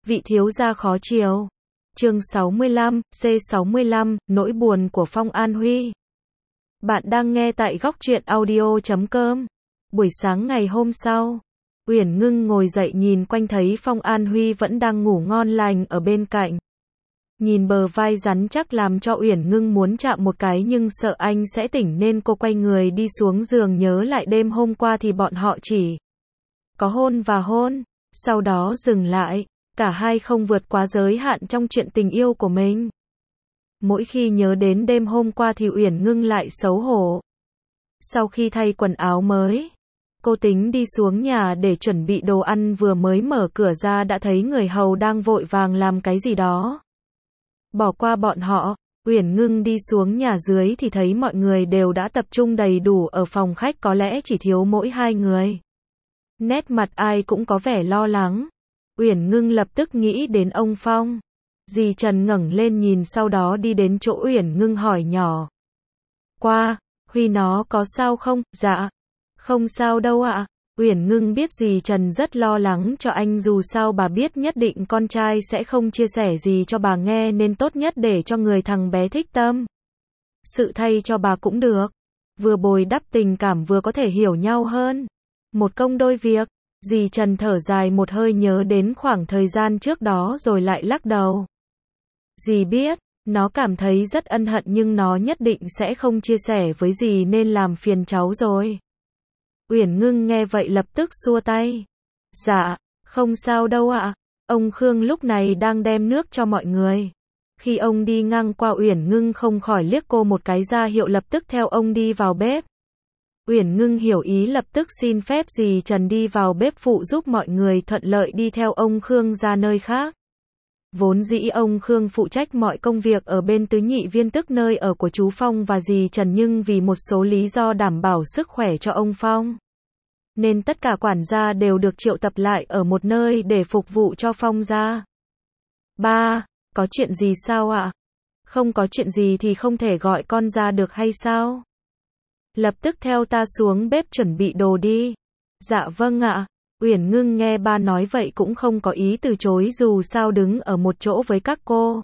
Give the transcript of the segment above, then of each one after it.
Vị thiếu gia khó chiều. Chương 65, C65, nỗi buồn của Phong An Huy. Bạn đang nghe tại góc truyện audio.com. Buổi sáng ngày hôm sau, Uyển Ngưng ngồi dậy nhìn quanh thấy Phong An Huy vẫn đang ngủ ngon lành ở bên cạnh. Nhìn bờ vai rắn chắc làm cho Uyển Ngưng muốn chạm một cái nhưng sợ anh sẽ tỉnh nên cô quay người đi xuống giường nhớ lại đêm hôm qua thì bọn họ chỉ có hôn và hôn, sau đó dừng lại. Cả hai không vượt quá giới hạn trong chuyện tình yêu của mình. Mỗi khi nhớ đến đêm hôm qua thì Uyển Ngưng lại xấu hổ. Sau khi thay quần áo mới, cô tính đi xuống nhà để chuẩn bị đồ ăn, vừa mới mở cửa ra đã thấy người hầu đang vội vàng làm cái gì đó. Bỏ qua bọn họ, Uyển Ngưng đi xuống nhà dưới thì thấy mọi người đều đã tập trung đầy đủ ở phòng khách, có lẽ chỉ thiếu mỗi hai người. Nét mặt ai cũng có vẻ lo lắng. Uyển Ngưng lập tức nghĩ đến ông Phong. Dì Trần ngẩng lên nhìn sau đó đi đến chỗ Uyển Ngưng hỏi nhỏ. Qua, Huy nó có sao không? Dạ. Không sao đâu ạ. Uyển Ngưng biết dì Trần rất lo lắng cho anh, dù sao bà biết nhất định con trai sẽ không chia sẻ gì cho bà nghe nên tốt nhất để cho người thằng bé thích tâm sự thay cho bà cũng được. Vừa bồi đắp tình cảm vừa có thể hiểu nhau hơn. Một công đôi việc. Dì Trần thở dài một hơi nhớ đến khoảng thời gian trước đó rồi lại lắc đầu. Dì biết, nó cảm thấy rất ân hận nhưng nó nhất định sẽ không chia sẻ với dì nên làm phiền cháu rồi. Uyển Ngưng nghe vậy lập tức xua tay. Dạ, không sao đâu ạ. Ông Khương lúc này đang đem nước cho mọi người. Khi ông đi ngang qua Uyển Ngưng không khỏi liếc cô một cái ra hiệu lập tức theo ông đi vào bếp. Uyển Ngưng hiểu ý lập tức xin phép dì Trần đi vào bếp phụ giúp mọi người thuận lợi đi theo ông Khương ra nơi khác. Vốn dĩ ông Khương phụ trách mọi công việc ở bên Tứ Nhị Viên, tức nơi ở của chú Phong và dì Trần, nhưng vì một số lý do đảm bảo sức khỏe cho ông Phong, nên tất cả quản gia đều được triệu tập lại ở một nơi để phục vụ cho Phong gia. Ba, có chuyện gì sao ạ? Không có chuyện gì thì không thể gọi con ra được hay sao? Lập tức theo ta xuống bếp chuẩn bị đồ đi. Dạ vâng ạ. Uyển Ngưng nghe ba nói vậy cũng không có ý từ chối, dù sao đứng ở một chỗ với các cô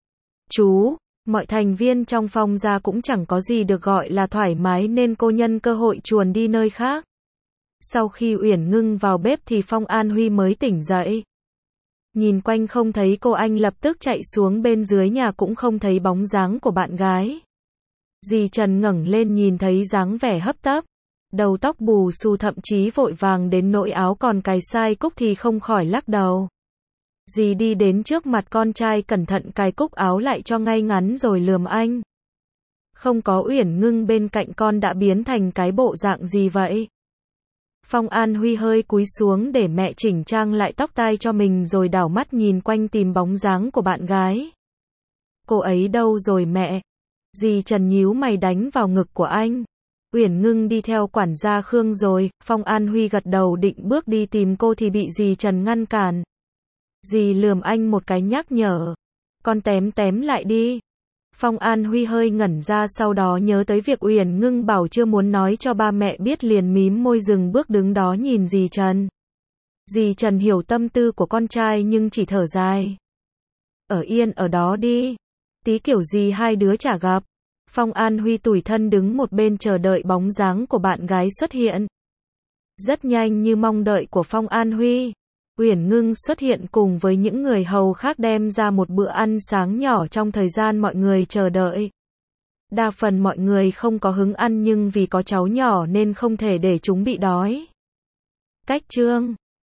chú, mọi thành viên trong Phong gia cũng chẳng có gì được gọi là thoải mái nên cô nhân cơ hội chuồn đi nơi khác. Sau khi Uyển Ngưng vào bếp thì Phong An Huy mới tỉnh dậy. Nhìn quanh không thấy cô, anh lập tức chạy xuống bên dưới nhà cũng không thấy bóng dáng của bạn gái. Dì Trần ngẩng lên nhìn thấy dáng vẻ hấp tấp, đầu tóc bù xù, thậm chí vội vàng đến nỗi áo còn cài sai cúc thì không khỏi lắc đầu. Dì đi đến trước mặt con trai cẩn thận cài cúc áo lại cho ngay ngắn rồi lườm anh. Không có Uyển Ngưng bên cạnh con đã biến thành cái bộ dạng gì vậy? Phong An Huy hơi cúi xuống để mẹ chỉnh trang lại tóc tai cho mình rồi đảo mắt nhìn quanh tìm bóng dáng của bạn gái. Cô ấy đâu rồi mẹ? Dì Trần nhíu mày đánh vào ngực của anh. Uyển Ngưng đi theo quản gia Khương rồi. Phong An Huy gật đầu định bước đi tìm cô thì bị dì Trần ngăn cản. Dì lườm anh một cái nhắc nhở. Con tém tém lại đi. Phong An Huy hơi ngẩn ra, sau đó nhớ tới việc Uyển Ngưng bảo chưa muốn nói cho ba mẹ biết liền mím môi dừng bước đứng đó nhìn dì Trần. Dì Trần hiểu tâm tư của con trai nhưng chỉ thở dài. Ở yên ở đó đi. Tí kiểu gì hai đứa chả gặp. Phong An Huy tủi thân đứng một bên chờ đợi bóng dáng của bạn gái xuất hiện. Rất nhanh như mong đợi của Phong An Huy, Uyển Ngưng xuất hiện cùng với những người hầu khác đem ra một bữa ăn sáng nhỏ trong thời gian mọi người chờ đợi. Đa phần mọi người không có hứng ăn nhưng vì có cháu nhỏ nên không thể để chúng bị đói. Cách chương